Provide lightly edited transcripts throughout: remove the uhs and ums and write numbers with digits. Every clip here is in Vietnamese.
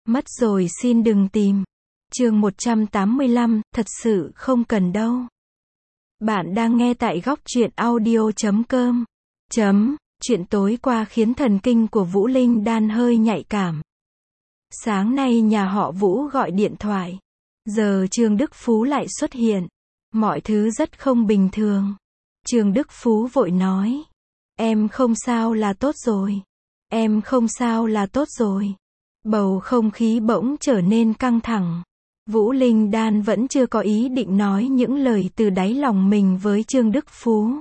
Mất rồi xin đừng tìm. Chương 185, thật sự không cần đâu. Bạn đang nghe tại góc truyện audio.com. Chuyện tối qua khiến thần kinh của Vũ Linh Đan hơi nhạy cảm. Sáng nay nhà họ Vũ gọi điện thoại. Giờ Trương Đức Phú lại xuất hiện. Mọi thứ rất không bình thường. Trương Đức Phú vội nói. Em không sao là tốt rồi. Em không sao là tốt rồi. Bầu không khí bỗng trở nên căng thẳng. Vũ Linh Đan vẫn chưa có ý định nói những lời từ đáy lòng mình với Trương Đức Phú.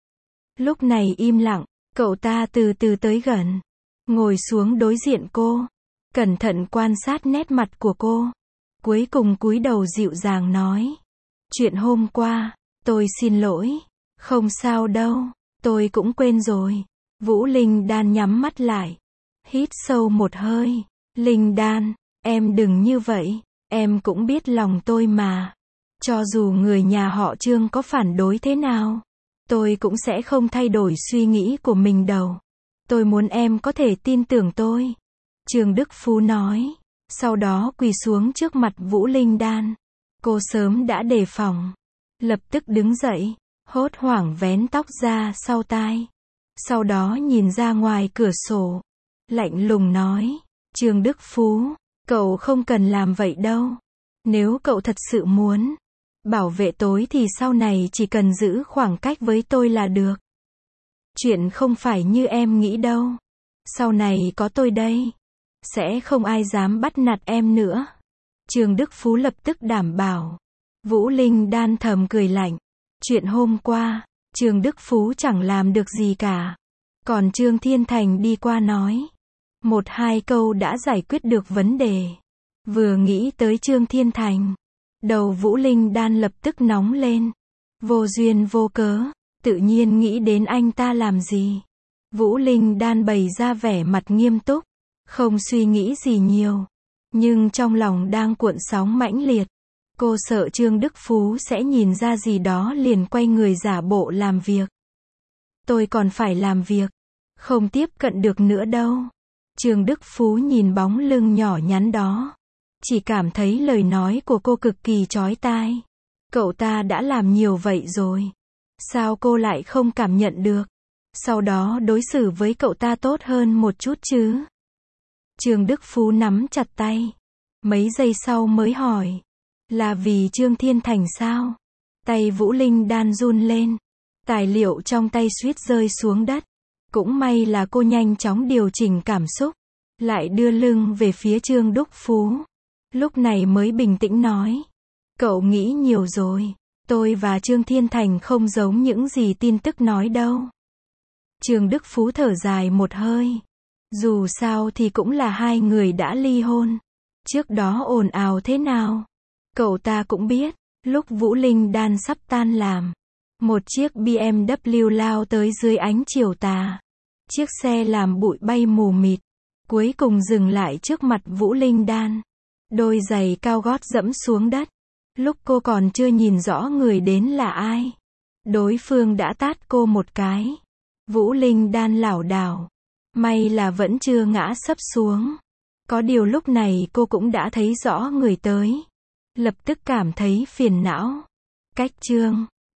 Lúc này im lặng, cậu ta từ từ tới gần, ngồi xuống đối diện cô, cẩn thận quan sát nét mặt của cô. Cuối cùng cúi đầu dịu dàng nói. Chuyện hôm qua, tôi xin lỗi. Không sao đâu, tôi cũng quên rồi. Vũ Linh Đan nhắm mắt lại, hít sâu một hơi. Linh Đan, em đừng như vậy. Em cũng biết lòng tôi mà. Cho dù người nhà họ Trương có phản đối thế nào, tôi cũng sẽ không thay đổi suy nghĩ của mình đâu. Tôi muốn em có thể tin tưởng tôi. Trương Đức Phú nói. Sau đó quỳ xuống trước mặt Vũ Linh Đan. Cô sớm đã đề phòng. Lập tức đứng dậy, hốt hoảng vén tóc ra sau tai. Sau đó nhìn ra ngoài cửa sổ. Lạnh lùng nói. Trương Đức Phú, cậu không cần làm vậy đâu. Nếu cậu thật sự muốn bảo vệ tôi thì sau này chỉ cần giữ khoảng cách với tôi là được. Chuyện không phải như em nghĩ đâu. Sau này có tôi đây, sẽ không ai dám bắt nạt em nữa. Trương Đức Phú lập tức đảm bảo. Vũ Linh Đan thầm cười lạnh. Chuyện hôm qua, Trương Đức Phú chẳng làm được gì cả. Còn Trương Thiên Thành đi qua nói. Một hai câu đã giải quyết được vấn đề. Vừa nghĩ tới Trương Thiên Thành, đầu Vũ Linh Đan lập tức nóng lên. Vô duyên vô cớ, tự nhiên nghĩ đến anh ta làm gì. Vũ Linh Đan bày ra vẻ mặt nghiêm túc, không suy nghĩ gì nhiều. Nhưng trong lòng đang cuộn sóng mãnh liệt. Cô sợ Trương Đức Phú sẽ nhìn ra gì đó liền quay người giả bộ làm việc. Tôi còn phải làm việc, không tiếp cận được nữa đâu. Trương Đức Phú nhìn bóng lưng nhỏ nhắn đó, chỉ cảm thấy lời nói của cô cực kỳ chói tai. Cậu ta đã làm nhiều vậy rồi, sao cô lại không cảm nhận được? Sau đó đối xử với cậu ta tốt hơn một chút chứ? Trương Đức Phú nắm chặt tay, mấy giây sau mới hỏi. Là vì Trương Thiên Thành sao? Tay Vũ Linh Đan run lên, tài liệu trong tay suýt rơi xuống đất. Cũng may là cô nhanh chóng điều chỉnh cảm xúc, lại đưa lưng về phía Trương Đức Phú. Lúc này mới bình tĩnh nói. Cậu nghĩ nhiều rồi. Tôi và Trương Thiên Thành không giống những gì tin tức nói đâu. Trương Đức Phú thở dài một hơi. Dù sao thì cũng là hai người đã ly hôn. Trước đó ồn ào thế nào, cậu ta cũng biết. Lúc Vũ Linh Đan sắp tan làm, một chiếc BMW lao tới dưới ánh chiều tà. Chiếc xe làm bụi bay mù mịt, cuối cùng dừng lại trước mặt Vũ Linh Đan. Đôi giày cao gót dẫm xuống đất. Lúc cô còn chưa nhìn rõ người đến là ai, đối phương đã tát cô một cái. Vũ Linh Đan lảo đảo, may là vẫn chưa ngã sấp xuống. Có điều lúc này cô cũng đã thấy rõ người tới, lập tức cảm thấy phiền não. Cách Trương